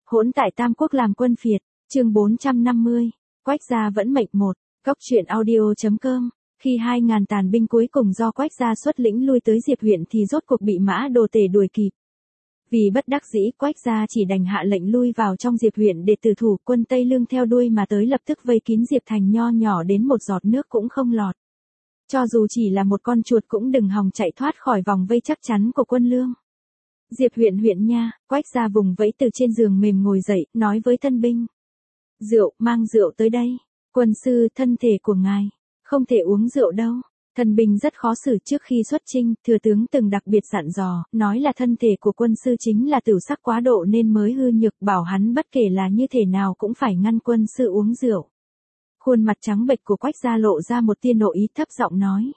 Hỗn tại Tam Quốc làm quân phiệt, chương 450, Quách gia vẫn mệnh một, Cóc truyện audio.com. Khi 2.000 tàn binh cuối cùng do Quách gia xuất lĩnh lui tới Diệp huyện thì rốt cuộc bị Mã Đồ Tể đuổi kịp. Vì bất đắc dĩ, Quách gia chỉ đành hạ lệnh lui vào trong Diệp huyện để tử thủ. Quân Tây Lương theo đuôi mà tới lập tức vây kín Diệp thành nho nhỏ đến một giọt nước cũng không lọt. Cho dù chỉ là một con chuột cũng đừng hòng chạy thoát khỏi vòng vây chắc chắn của quân Lương. Diệp huyện nha, Quách gia vùng vẫy từ trên giường mềm ngồi dậy, nói với thân binh. Rượu, mang rượu tới đây. Quân sư, thân thể của ngài, không thể uống rượu đâu. Thân binh rất khó xử. Trước khi xuất chinh, thừa tướng từng đặc biệt dặn dò, nói là thân thể của quân sư chính là tửu sắc quá độ nên mới hư nhược, bảo hắn bất kể là như thế nào cũng phải ngăn quân sư uống rượu. Khuôn mặt trắng bệch của Quách gia lộ ra một tia nộ ý, thấp giọng nói.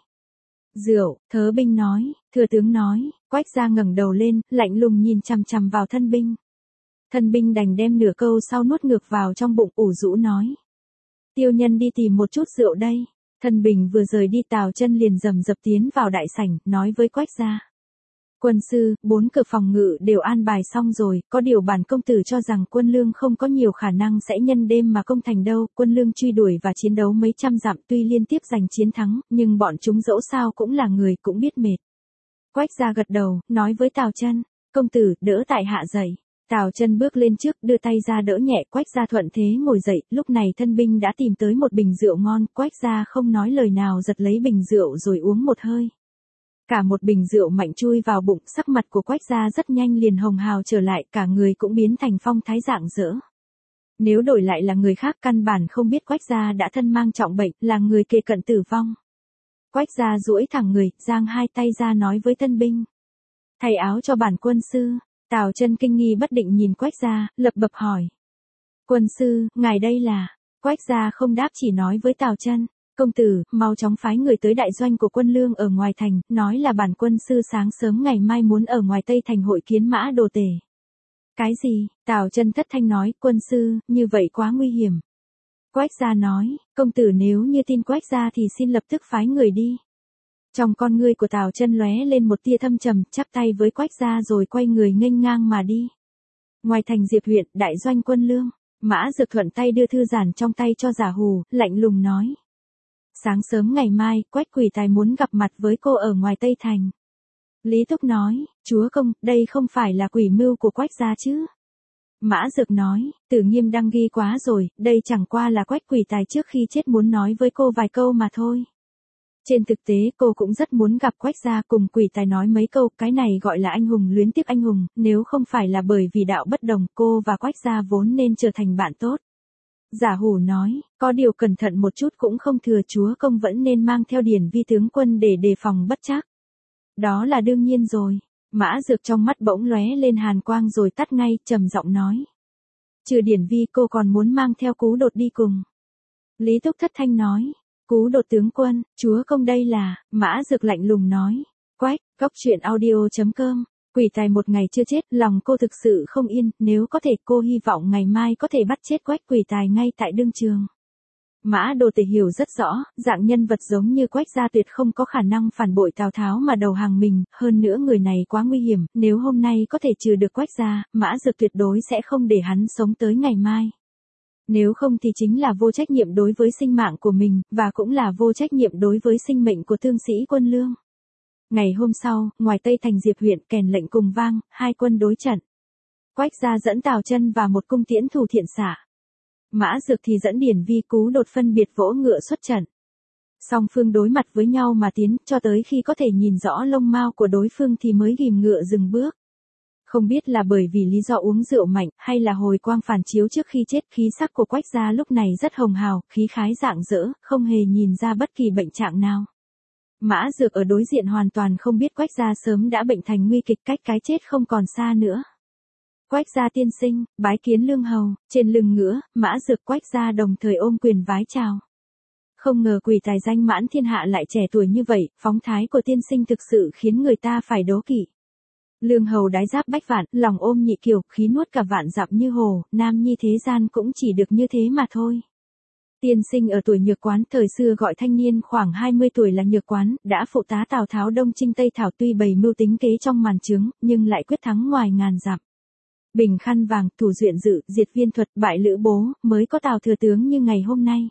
Rượu, thớ binh nói, thừa tướng nói. Quách gia ngẩng đầu lên, lạnh lùng nhìn chằm chằm vào thân binh. Thân binh đành đem nửa câu sau nuốt ngược vào trong bụng, ủ rũ nói. Tiêu nhân đi tìm một chút rượu đây. Thân binh vừa rời đi, Tào Chân liền rầm rập tiến vào đại sảnh, nói với Quách gia. Quân sư, 4 cửa phòng ngự đều an bài xong rồi, có điều bản công tử cho rằng quân Lương không có nhiều khả năng sẽ nhân đêm mà công thành đâu. Quân Lương truy đuổi và chiến đấu mấy trăm dặm tuy liên tiếp giành chiến thắng, nhưng bọn chúng dẫu sao cũng là người, cũng biết mệt. Quách gia gật đầu, nói với Tào Chân, công tử, đỡ tại hạ dậy. Tào Chân bước lên trước, đưa tay ra đỡ nhẹ. Quách gia thuận thế ngồi dậy. Lúc này thân binh đã tìm tới một bình rượu ngon. Quách gia không nói lời nào giật lấy bình rượu rồi uống một hơi. Cả một bình rượu mạnh chui vào bụng. Sắc mặt của Quách gia rất nhanh liền hồng hào trở lại, cả người cũng biến thành phong thái rạng rỡ. Nếu đổi lại là người khác căn bản không biết Quách gia đã thân mang trọng bệnh, là người kề cận tử vong. Quách gia duỗi thẳng người, giang hai tay ra nói với thân binh. Thay áo cho bản quân sư. Tào Chân kinh nghi bất định nhìn Quách gia, lập bập hỏi. Quân sư, ngài đây là? Quách gia không đáp, chỉ nói với Tào Chân. Công tử, mau chóng phái người tới đại doanh của quân Lương ở ngoài thành, nói là bản quân sư sáng sớm ngày mai muốn ở ngoài Tây thành hội kiến Mã Đồ Tể. Cái gì? Tào Chân thất thanh nói, quân sư, như vậy quá nguy hiểm. Quách gia nói, công tử nếu như tin Quách gia thì xin lập tức phái người đi. Trong con ngươi của Tào Chân lóe lên một tia thâm trầm, chắp tay với Quách gia rồi quay người nghênh ngang mà đi. Ngoài thành Diệp huyện, đại doanh quân Lương, Mã Dược thuận tay đưa thư giản trong tay cho Giả Hù, lạnh lùng nói. Sáng sớm ngày mai, Quách Quỷ Tài muốn gặp mặt với cô ở ngoài Tây thành. Lý Túc nói, chúa công, đây không phải là quỷ mưu của Quách gia chứ? Mã Dược nói, Tử Nghiêm đang ghi quá rồi, đây chẳng qua là Quách Quỷ Tài trước khi chết muốn nói với cô vài câu mà thôi. Trên thực tế cô cũng rất muốn gặp Quách gia cùng Quỷ Tài nói mấy câu, cái này gọi là anh hùng luyến tiếc anh hùng, nếu không phải là bởi vì đạo bất đồng, cô và Quách gia vốn nên trở thành bạn tốt. Giả Hủ nói, có điều cẩn thận một chút cũng không thừa, chúa công vẫn nên mang theo Điển Vi tướng quân để đề phòng bất trắc. Đó là đương nhiên rồi. Mã Dược trong mắt bỗng lóe lên hàn quang rồi tắt ngay, trầm giọng nói. Trừ Điển Vi cô còn muốn mang theo Cú Đột đi cùng. Lý Túc thất thanh nói. Cú Đột tướng quân, chúa công đây là, Mã Dược lạnh lùng nói. Quách, Cóc truyện audio.com. Quỷ Tài một ngày chưa chết, lòng cô thực sự không yên, nếu có thể cô hy vọng ngày mai có thể bắt chết Quách Quỷ Tài ngay tại đương trường. Mã Đồ Tể hiểu rất rõ, dạng nhân vật giống như Quách gia tuyệt không có khả năng phản bội Tào Tháo mà đầu hàng mình, hơn nữa người này quá nguy hiểm, nếu hôm nay có thể trừ được Quách gia, Mã Dược tuyệt đối sẽ không để hắn sống tới ngày mai. Nếu không thì chính là vô trách nhiệm đối với sinh mạng của mình, và cũng là vô trách nhiệm đối với sinh mệnh của thương sĩ quân Lương. Ngày hôm sau, ngoài Tây thành Diệp huyện, kèn lệnh cùng vang, hai quân đối trận. Quách gia dẫn Tào Chân và một cung tiễn thủ thiện xạ. Mã Dược thì dẫn Điển Vi Cú Đột phân biệt vỗ ngựa xuất trận. Song phương đối mặt với nhau mà tiến, cho tới khi có thể nhìn rõ lông mao của đối phương thì mới ghìm ngựa dừng bước. Không biết là bởi vì lý do uống rượu mạnh, hay là hồi quang phản chiếu trước khi chết, khí sắc của Quách gia lúc này rất hồng hào, khí khái rạng rỡ, không hề nhìn ra bất kỳ bệnh trạng nào. Mã Dược ở đối diện hoàn toàn không biết Quách gia sớm đã bệnh thành nguy kịch, cách cái chết không còn xa nữa. Quách gia tiên sinh, bái kiến Lương hầu. Trên lưng ngựa, Mã Dược Quách gia đồng thời ôm quyền vái chào. Không ngờ Quỷ Tài danh mãn thiên hạ lại trẻ tuổi như vậy, phóng thái của tiên sinh thực sự khiến người ta phải đố kỵ. Lương hầu đái giáp bách vạn, lòng ôm nhị kiều, khí nuốt cả vạn dặm như hồ, nam nhi thế gian cũng chỉ được như thế mà thôi. Tiên sinh ở tuổi Nhược Quán, thời xưa gọi thanh niên khoảng 20 tuổi là Nhược Quán, đã phụ tá Tào Tháo đông chinh Tây thảo, tuy bày mưu tính kế trong màn trướng, nhưng lại quyết thắng ngoài ngàn dặm. Bình khăn vàng, thủ duyện dự, diệt viên thuật, bại lữ bố, mới có Tào thừa tướng như ngày hôm nay.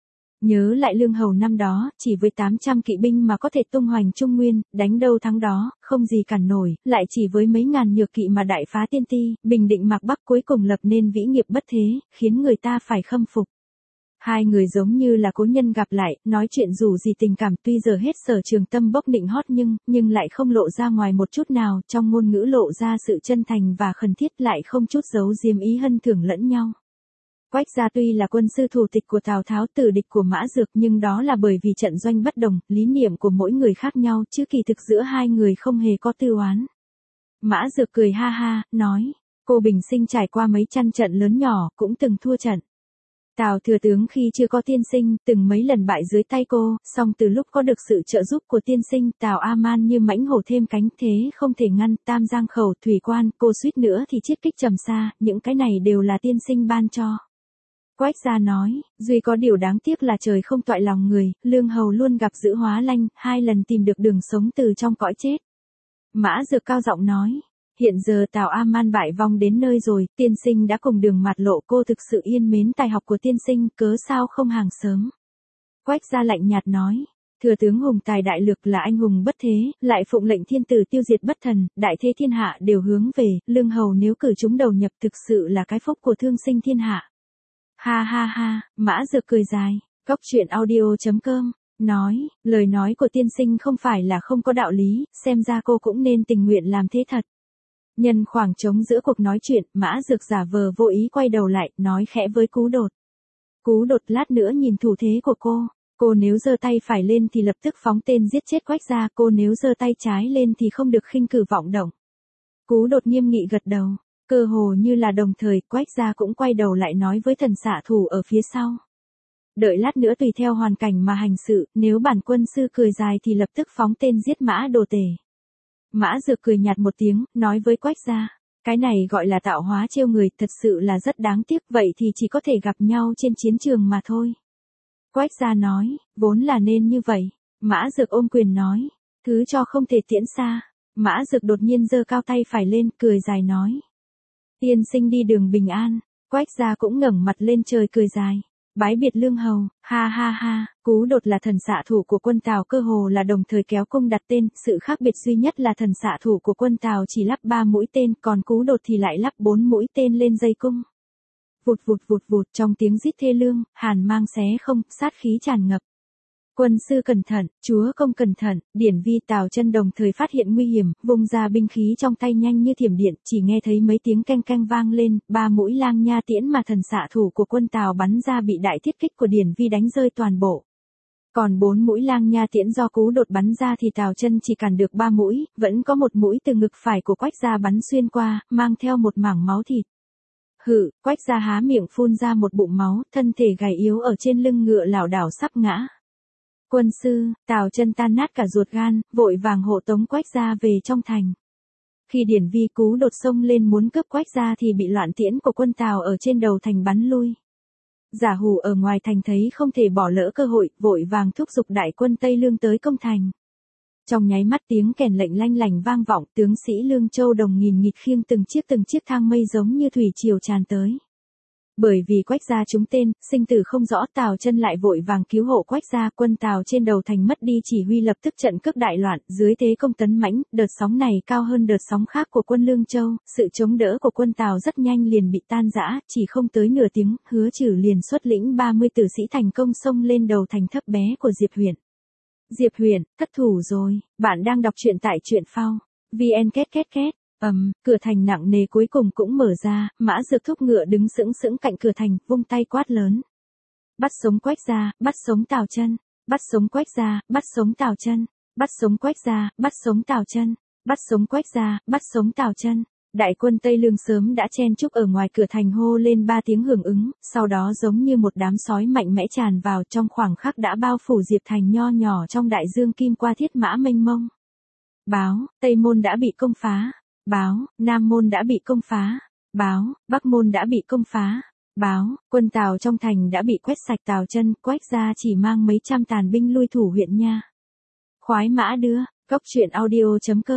Nhớ lại Lương Hầu năm đó, chỉ với 800 kỵ binh mà có thể tung hoành Trung Nguyên, đánh đâu thắng đó, không gì cản nổi, lại chỉ với mấy ngàn nhược kỵ mà đại phá Tiên Ti, bình định Mạc Bắc cuối cùng lập nên vĩ nghiệp bất thế, khiến người ta phải khâm phục. Hai người giống như là cố nhân gặp lại, nói chuyện dù gì tình cảm tuy giờ hết Sở Trường Tâm bốc nịnh hót nhưng lại không lộ ra ngoài một chút nào, trong ngôn ngữ lộ ra sự chân thành và khẩn thiết lại không chút giấu giếm ý hân thưởng lẫn nhau. Quách gia tuy là quân sư thủ tịch của Tào Tháo tử địch của Mã Dược nhưng đó là bởi vì trận doanh bất đồng, lý niệm của mỗi người khác nhau chứ kỳ thực giữa hai người không hề có tư oán. Mã Dược cười ha ha, nói, cô bình sinh trải qua mấy trăm trận lớn nhỏ, cũng từng thua trận. Tào thừa tướng khi chưa có tiên sinh, từng mấy lần bại dưới tay cô, song từ lúc có được sự trợ giúp của tiên sinh, Tào A-man như mãnh hổ thêm cánh thế không thể ngăn, Tam Giang Khẩu, Thủy Quan, cô suýt nữa thì chiết kích Trầm Sa, những cái này đều là tiên sinh ban cho. Quách gia nói, duy có điều đáng tiếc là trời không toại lòng người, Lương Hầu luôn gặp dữ hóa lanh, 2 lần tìm được đường sống từ trong cõi chết. Mã Dược cao giọng nói, hiện giờ Tào A-man bại vong đến nơi rồi, tiên sinh đã cùng đường mạt lộ, cô thực sự yên mến tài học của tiên sinh, cớ sao không hàng sớm. Quách gia lạnh nhạt nói, thừa tướng hùng tài đại lược là anh hùng bất thế, lại phụng lệnh thiên tử tiêu diệt bất thần, đại thế thiên hạ đều hướng về, Lương Hầu nếu cử chúng đầu nhập thực sự là cái phúc của thương sinh thiên hạ. Ha ha ha, Mã Dược cười dài, Cóc truyện audio.com, nói, lời nói của tiên sinh không phải là không có đạo lý, xem ra cô cũng nên tình nguyện làm thế thật. Nhân khoảng trống giữa cuộc nói chuyện, Mã Dược giả vờ vô ý quay đầu lại, nói khẽ với Cú Đột. Cú Đột lát nữa nhìn thủ thế của cô nếu giơ tay phải lên thì lập tức phóng tên giết chết Quách gia, cô nếu giơ tay trái lên thì không được khinh cử vọng động. Cú Đột nghiêm nghị gật đầu. Cơ hồ như là đồng thời, Quách gia cũng quay đầu lại nói với thần xạ thủ ở phía sau. Đợi lát nữa tùy theo hoàn cảnh mà hành sự, nếu bản quân sư cười dài thì lập tức phóng tên giết Mã Đồ Tể. Mã Dược cười nhạt một tiếng, nói với Quách gia, cái này gọi là tạo hóa trêu người, thật sự là rất đáng tiếc, vậy thì chỉ có thể gặp nhau trên chiến trường mà thôi. Quách gia nói, vốn là nên như vậy. Mã Dược ôm quyền nói, thứ cho không thể tiễn xa. Mã Dược đột nhiên giơ cao tay phải lên, cười dài nói. Tiên sinh đi đường bình an. Quách gia cũng ngẩng mặt lên trời cười dài. Bái biệt Lương Hầu, ha ha ha, Cú Đột là thần xạ thủ của quân Tào cơ hồ là đồng thời kéo cung đặt tên, sự khác biệt duy nhất là thần xạ thủ của quân Tào chỉ lắp 3 mũi tên, còn Cú Đột thì lại lắp 4 mũi tên lên dây cung. Vụt vụt vụt vụt trong tiếng rít thê lương, hàn mang xé không, sát khí tràn ngập. Quân sư cẩn thận, chúa công cẩn thận, Điển Vi Tào Chân đồng thời phát hiện nguy hiểm, vung ra binh khí trong tay nhanh như thiểm điện, chỉ nghe thấy mấy tiếng keng keng vang lên, 3 mũi lang nha tiễn mà thần xạ thủ của quân Tào bắn ra bị đại thiết kích của Điển Vi đánh rơi toàn bộ. Còn 4 mũi lang nha tiễn do Cú Đột bắn ra thì Tào Chân chỉ cản được 3 mũi, vẫn có một mũi từ ngực phải của Quách gia bắn xuyên qua, mang theo một mảng máu thịt. Hự, Quách gia há miệng phun ra một bụng máu, thân thể gầy yếu ở trên lưng ngựa lảo đảo sắp ngã. Quân sư, Tào Chân tan nát cả ruột gan, vội vàng hộ tống Quách gia về trong thành. Khi Điển Vi Cú Đột xông lên muốn cướp Quách gia thì bị loạn tiễn của quân Tào ở trên đầu thành bắn lui. Giả Hủ ở ngoài thành thấy không thể bỏ lỡ cơ hội, vội vàng thúc giục đại quân Tây Lương tới công thành. Trong nháy mắt tiếng kèn lệnh lanh lành vang vọng, tướng sĩ Lương Châu đồng nghìn nghịt khiêng từng chiếc thang mây giống như thủy triều tràn tới. Bởi vì Quách gia trúng tên, sinh tử không rõ, Tào Chân lại vội vàng cứu hộ Quách gia, quân Tào trên đầu thành mất đi chỉ huy, lập tức trận cướp đại loạn, dưới thế công tấn mãnh, đợt sóng này cao hơn đợt sóng khác của quân Lương Châu, sự chống đỡ của quân Tào rất nhanh liền bị tan rã, chỉ không tới nửa tiếng, Hứa Trử liền xuất lĩnh 30 tử sĩ thành công xông lên đầu thành thấp bé của Diệp Huyền. Diệp Huyền, thất thủ rồi, bạn đang đọc truyện tại truyện phao. VN két két két. Cửa thành nặng nề cuối cùng cũng mở ra, Mã Dược thúc ngựa đứng sững sững cạnh cửa thành, vung tay quát lớn. Bắt sống Quách gia, bắt sống Tào Chân, bắt sống Quách gia, bắt sống Tào Chân, bắt sống Quách gia, bắt sống Tào Chân, bắt sống Quách gia, bắt sống Tào Chân. Đại quân Tây Lương sớm đã chen chúc ở ngoài cửa thành hô lên 3 tiếng hưởng ứng, sau đó giống như một đám sói mạnh mẽ tràn vào, trong khoảng khắc đã bao phủ Diệp thành nho nhỏ trong đại dương kim qua thiết mã mênh mông. Báo, Tây môn đã bị công phá. Báo, Nam môn đã bị công phá. Báo, Bắc môn đã bị công phá. Báo, quân Tào trong thành đã bị quét sạch. Tào Chân, Quách gia chỉ mang mấy trăm tàn binh lui thủ huyện nha. Khoái mã đưa, Cóc truyện audio.com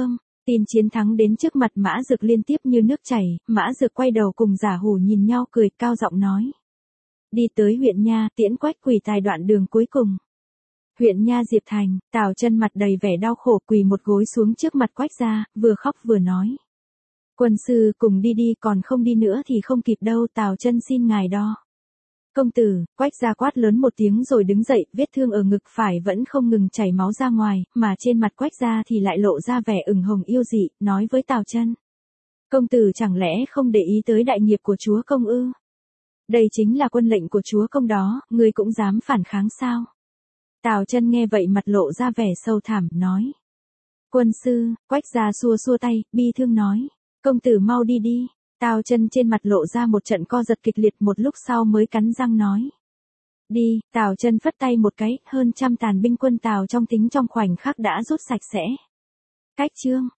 Tin chiến thắng đến trước mặt Mã Dực liên tiếp như nước chảy, Mã Dực quay đầu cùng Giả Hủ nhìn nhau cười cao giọng nói. Đi tới huyện Nha, tiễn Quách Quỳ Tài đoạn đường cuối cùng. Huyện Nha Diệp Thành, Tào Chân mặt đầy vẻ đau khổ quỳ một gối xuống trước mặt Quách gia, vừa khóc vừa nói. Quân sư cùng đi đi, còn không đi nữa thì không kịp đâu, Tào Chân xin ngài đo. Công tử, Quách gia quát lớn một tiếng rồi đứng dậy, vết thương ở ngực phải vẫn không ngừng chảy máu ra ngoài, mà trên mặt Quách gia thì lại lộ ra vẻ ửng hồng yêu dị, nói với Tào Chân. Công tử chẳng lẽ không để ý tới đại nghiệp của chúa công ư? Đây chính là quân lệnh của chúa công đó, ngươi cũng dám phản kháng sao? Tào Chân nghe vậy mặt lộ ra vẻ sâu thẳm, nói. Quân sư, Quách gia xua xua tay, bi thương nói. Công tử mau đi đi. Tào Chân trên mặt lộ ra một trận co giật kịch liệt, một lúc sau mới cắn răng nói. Đi, Tào Chân phất tay một cái, hơn trăm tàn binh quân Tào trong tính trong khoảnh khắc đã rút sạch sẽ. Cách chương.